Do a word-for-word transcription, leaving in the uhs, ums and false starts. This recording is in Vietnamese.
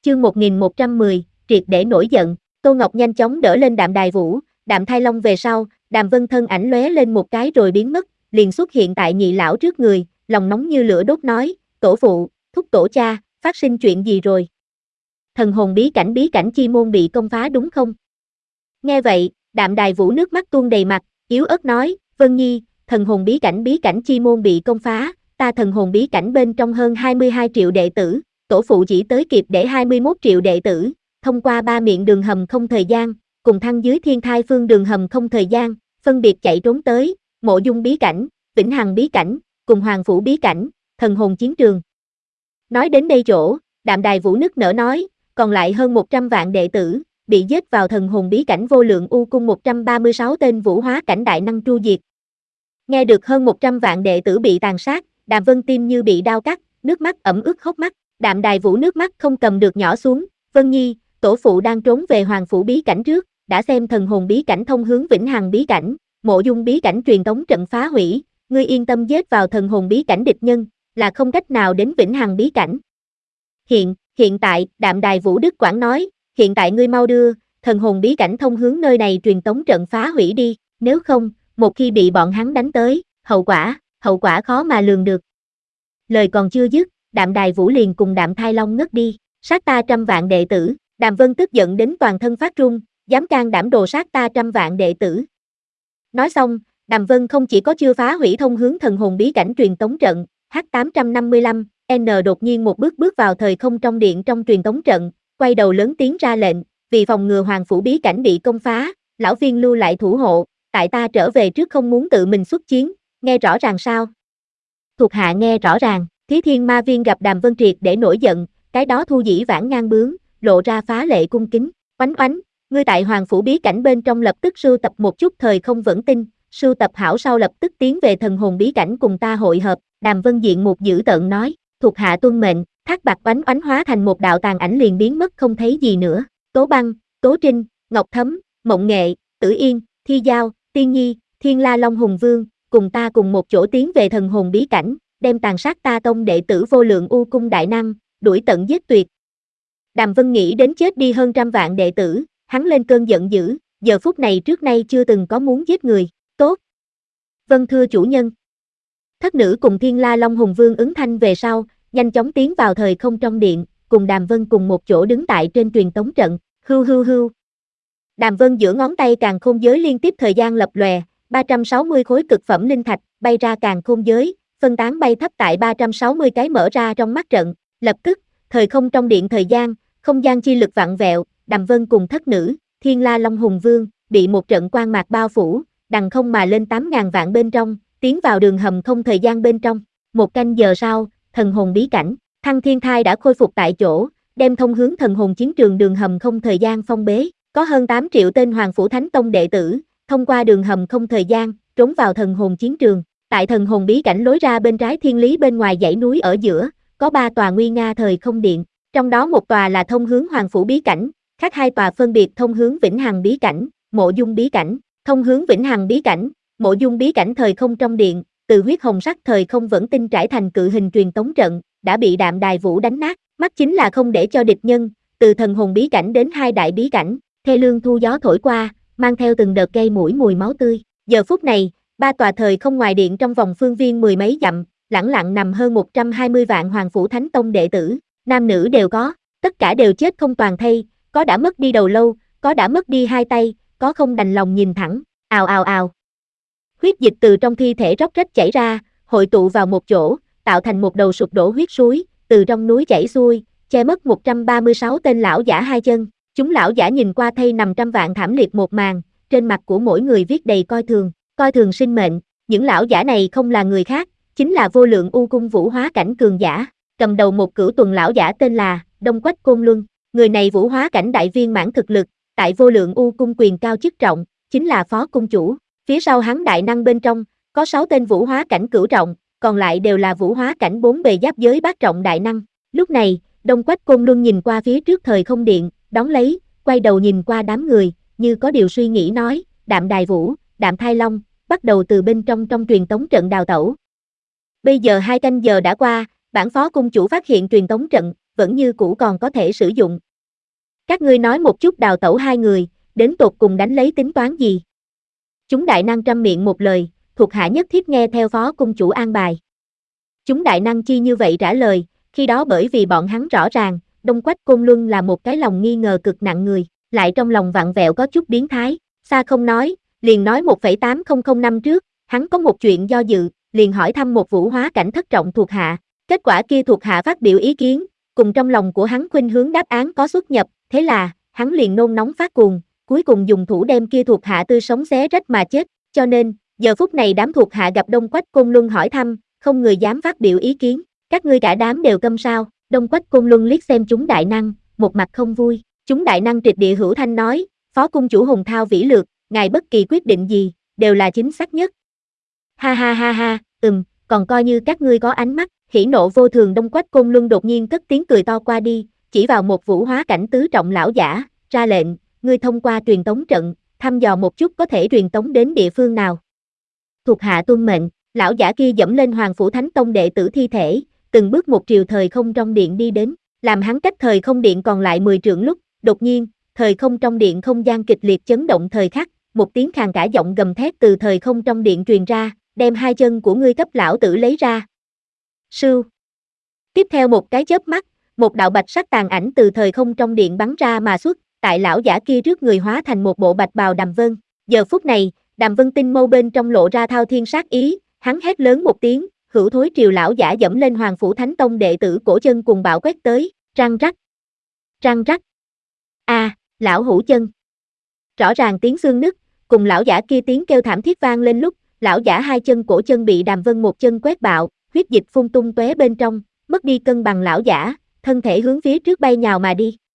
Chương một nghìn một trăm mười, triệt để nổi giận. Tô Ngọc nhanh chóng đỡ lên Đạm Đài Vũ, Đạm Thai Long về sau, Đàm Vân thân ảnh lóe lên một cái rồi biến mất, liền xuất hiện tại nhị lão trước người, lòng nóng như lửa đốt nói, tổ phụ, thúc tổ cha, phát sinh chuyện gì rồi? Thần hồn bí cảnh bí cảnh chi môn bị công phá đúng không? Nghe vậy, Đạm Đài Vũ nước mắt tuôn đầy mặt, yếu ớt nói, Vân Nhi, thần hồn bí cảnh bí cảnh chi môn bị công phá, ta thần hồn bí cảnh bên trong hơn hai mươi hai triệu đệ tử, tổ phụ chỉ tới kịp để hai mươi mốt triệu đệ tử, thông qua ba miệng đường hầm không thời gian, cùng thăng dưới thiên thai phương đường hầm không thời gian, phân biệt chạy trốn tới, mộ dung bí cảnh, vĩnh hằng bí cảnh, cùng hoàng phủ bí cảnh, thần hồn chiến trường. Nói đến đây chỗ, Đạm Đài Vũ nức nở nói, còn lại hơn một trăm vạn đệ tử, bị giết vào thần hồn bí cảnh vô lượng u cung một trăm ba mươi sáu tên vũ hóa cảnh đại năng tru diệt. Nghe được hơn một trăm vạn đệ tử bị tàn sát, Đàm Vân tim như bị đau cắt, nước mắt ẩm ướt hốc mắt, Đạm Đài Vũ nước mắt không cầm được nhỏ xuống, Vân Nhi, tổ phụ đang trốn về hoàng phủ bí cảnh trước, đã xem thần hồn bí cảnh thông hướng vĩnh hằng bí cảnh, mộ dung bí cảnh truyền tống trận phá hủy, ngươi yên tâm giết vào thần hồn bí cảnh địch nhân, là không cách nào đến vĩnh hằng bí cảnh. Hiện, hiện tại, Đạm Đài Vũ Đức Quảng nói, hiện tại ngươi mau đưa, thần hồn bí cảnh thông hướng nơi này truyền tống trận phá hủy đi, nếu không, một khi bị bọn hắn đánh tới, hậu quả, hậu quả khó mà lường được. Lời còn chưa dứt, Đạm Đài Vũ liền cùng Đạm Thai Long ngất đi, sát ta trăm vạn đệ tử, Đàm Vân tức giận đến toàn thân phát run, dám can đảm đồ sát ta trăm vạn đệ tử. Nói xong, Đàm Vân không chỉ có chưa phá hủy thông hướng thần hồn bí cảnh truyền tống trận, H tám trăm năm mươi lăm, N đột nhiên một bước bước vào thời không trong điện trong truyền tống trận, quay đầu lớn tiếng ra lệnh, vì phòng ngừa hoàng phủ bí cảnh bị công phá, lão viên lưu lại thủ hộ, tại ta trở về trước không muốn tự mình xuất chiến, nghe rõ ràng sao? Thuộc hạ nghe rõ ràng, Thí Thiên Ma Viên gặp Đàm Vân triệt để nổi giận, cái đó thu dĩ vãng ngang bướng, lộ ra phá lệ cung kính, oánh oánh, ngươi tại hoàng phủ bí cảnh bên trong lập tức sưu tập một chút thời không vẫn tin, sưu tập hảo sau lập tức tiến về thần hồn bí cảnh cùng ta hội hợp, Đàm Vân diện một dữ tợn nói, thuộc hạ tuân mệnh, thác bạc oánh oánh hóa thành một đạo tàn ảnh liền biến mất không thấy gì nữa, Tố Băng, Tố Trinh, Ngọc Thấm, Mộng Nghệ, Tử Yên, Thi Giao, Tiên Nhi, Thiên La Long Hùng Vương, cùng ta cùng một chỗ tiến về thần hồn bí cảnh, đem tàn sát ta tông đệ tử vô lượng u cung đại năng, đuổi tận giết tuyệt. Đàm Vân nghĩ đến chết đi hơn trăm vạn đệ tử, hắn lên cơn giận dữ, giờ phút này trước nay chưa từng có muốn giết người, tốt. Vâng thưa chủ nhân. Thất nữ cùng Thiên La Long Hùng Vương ứng thanh về sau, nhanh chóng tiến vào thời không trong điện, cùng Đàm Vân cùng một chỗ đứng tại trên truyền tống trận, hưu hưu hưu. Đàm Vân giữa ngón tay càn khôn giới liên tiếp thời gian lập lòe, ba trăm sáu mươi khối cực phẩm linh thạch bay ra càn khôn giới, phân tán bay thấp tại ba trăm sáu mươi cái mở ra trong mắt trận, lập tức, thời không trong điện thời gian, không gian chi lực vặn vẹo, Đàm Vân cùng thất nữ, Thiên La Long Hùng Vương, bị một trận quang mạc bao phủ, đằng không mà lên tám ngàn vạn bên trong, tiến vào đường hầm không thời gian bên trong. Một canh giờ sau, thần hồn bí cảnh, Thăng Thiên Thai đã khôi phục tại chỗ, đem thông hướng thần hồn chiến trường đường hầm không thời gian phong bế, có hơn tám triệu tên Hoàng Phủ Thánh Tông đệ tử, thông qua đường hầm không thời gian, trốn vào thần hồn chiến trường. Tại thần hồn bí cảnh lối ra bên trái thiên lý bên ngoài dãy núi ở giữa, có ba tòa nguy nga thời không điện, trong đó một tòa là thông hướng Hoàng Phủ bí cảnh, khác hai tòa phân biệt thông hướng Vĩnh Hằng bí cảnh, Mộ Dung bí cảnh. Thông hướng Vĩnh Hằng bí cảnh, Mộ Dung bí cảnh thời không trong điện, từ huyết hồng sắc thời không vẫn tinh trải thành cự hình truyền tống trận, đã bị Đạm Đài Vũ đánh nát, mắt chính là không để cho địch nhân, từ thần hồn bí cảnh đến hai đại bí cảnh, thê lương thu gió thổi qua, mang theo từng đợt gây mũi mùi máu tươi. Giờ phút này, ba tòa thời không ngoài điện trong vòng phương viên mười mấy dặm, lẳng lặng nằm hơn một trăm hai mươi vạn Hoàng Phủ Thánh Tông đệ tử, nam nữ đều có, tất cả đều chết không toàn thây, có đã mất đi đầu lâu, có đã mất đi hai tay, có không đành lòng nhìn thẳng, ào ào ào. Huyết dịch từ trong thi thể róc rách chảy ra, hội tụ vào một chỗ, tạo thành một đầu sụp đổ huyết suối, từ trong núi chảy xuôi, che mất một trăm ba mươi sáu tên lão giả hai chân. Chúng lão giả nhìn qua thây nằm trăm vạn thảm liệt một màn, trên mặt của mỗi người viết đầy coi thường, coi thường sinh mệnh. Những lão giả này không là người khác, chính là vô lượng u cung vũ hóa cảnh cường giả. Cầm đầu một cửu tuần lão giả tên là Đông Quách Côn Luân, người này vũ hóa cảnh đại viên mãn thực lực, tại vô lượng u cung quyền cao chức trọng, chính là phó cung chủ. Phía sau hắn đại năng bên trong, có sáu tên vũ hóa cảnh cửu trọng, còn lại đều là vũ hóa cảnh bốn bề giáp giới bát trọng đại năng. Lúc này, Đông Quách Côn Luân nhìn qua phía trước thời không điện, đón lấy, quay đầu nhìn qua đám người, như có điều suy nghĩ nói, Đạm Đài Vũ, Đạm Thai Long, bắt đầu từ bên trong trong truyền tống trận đào tẩu. Bây giờ hai canh giờ đã qua, bản phó cung chủ phát hiện truyền tống trận, vẫn như cũ còn có thể sử dụng. Các ngươi nói một chút đào tẩu hai người, đến tột cùng đánh lấy tính toán gì? Chúng đại năng trăm miệng một lời, thuộc hạ nhất thiết nghe theo phó cung chủ an bài. Chúng đại năng chi như vậy trả lời, khi đó bởi vì bọn hắn rõ ràng, Đông Quách Côn Luân là một cái lòng nghi ngờ cực nặng người, lại trong lòng vặn vẹo có chút biến thái, xa không nói, liền nói một phẩy tám không không năm trước, hắn có một chuyện do dự, liền hỏi thăm một vũ hóa cảnh thất trọng thuộc hạ, kết quả kia thuộc hạ phát biểu ý kiến, cùng trong lòng của hắn khuynh hướng đáp án có xuất nhập, thế là, hắn liền nôn nóng phát cuồng, cuối cùng dùng thủ đem kia thuộc hạ tươi sống xé rách mà chết, cho nên, giờ phút này đám thuộc hạ gặp Đông Quách Côn Luân hỏi thăm, không người dám phát biểu ý kiến, các ngươi cả đám đều câm sao? Đông Quách Côn Luân liếc xem chúng đại năng, một mặt không vui, chúng đại năng trịch địa hữu thanh nói, phó cung chủ hùng thao vĩ lược, ngài bất kỳ quyết định gì, đều là chính xác nhất. Ha ha ha ha, ừm, còn coi như các ngươi có ánh mắt, hỉ nộ vô thường. Đông Quách Côn Luân đột nhiên cất tiếng cười to qua đi, chỉ vào một vũ hóa cảnh tứ trọng lão giả, ra lệnh, ngươi thông qua truyền tống trận, thăm dò một chút có thể truyền tống đến địa phương nào. Thuộc hạ tuân mệnh, lão giả kia dẫm lên Hoàng Phủ Thánh Tông đệ tử thi thể, từng bước một triều thời không trong điện đi đến, làm hắn cách thời không điện còn lại mười trượng lúc, đột nhiên, thời không trong điện không gian kịch liệt chấn động thời khắc, một tiếng khàn cả giọng gầm thét từ thời không trong điện truyền ra, đem hai chân của ngươi cấp lão tử lấy ra. Sưu. Tiếp theo một cái chớp mắt, một đạo bạch sắc tàn ảnh từ thời không trong điện bắn ra mà xuất, tại lão giả kia trước người hóa thành một bộ bạch bào Đàm Vân. Giờ phút này, Đàm Vân tinh mâu bên trong lộ ra thao thiên sát ý, hắn hét lớn một tiếng, hữu thối triều lão giả dẫm lên Hoàng Phủ Thánh Tông đệ tử cổ chân cùng bạo quét tới, răng rắc, răng rắc. A, à, lão hữu chân. Rõ ràng tiếng xương nứt, cùng lão giả kia tiếng kêu thảm thiết vang lên lúc, lão giả hai chân cổ chân bị Đàm Vân một chân quét bạo, huyết dịch phun tung tóe bên trong, mất đi cân bằng lão giả, thân thể hướng phía trước bay nhào mà đi.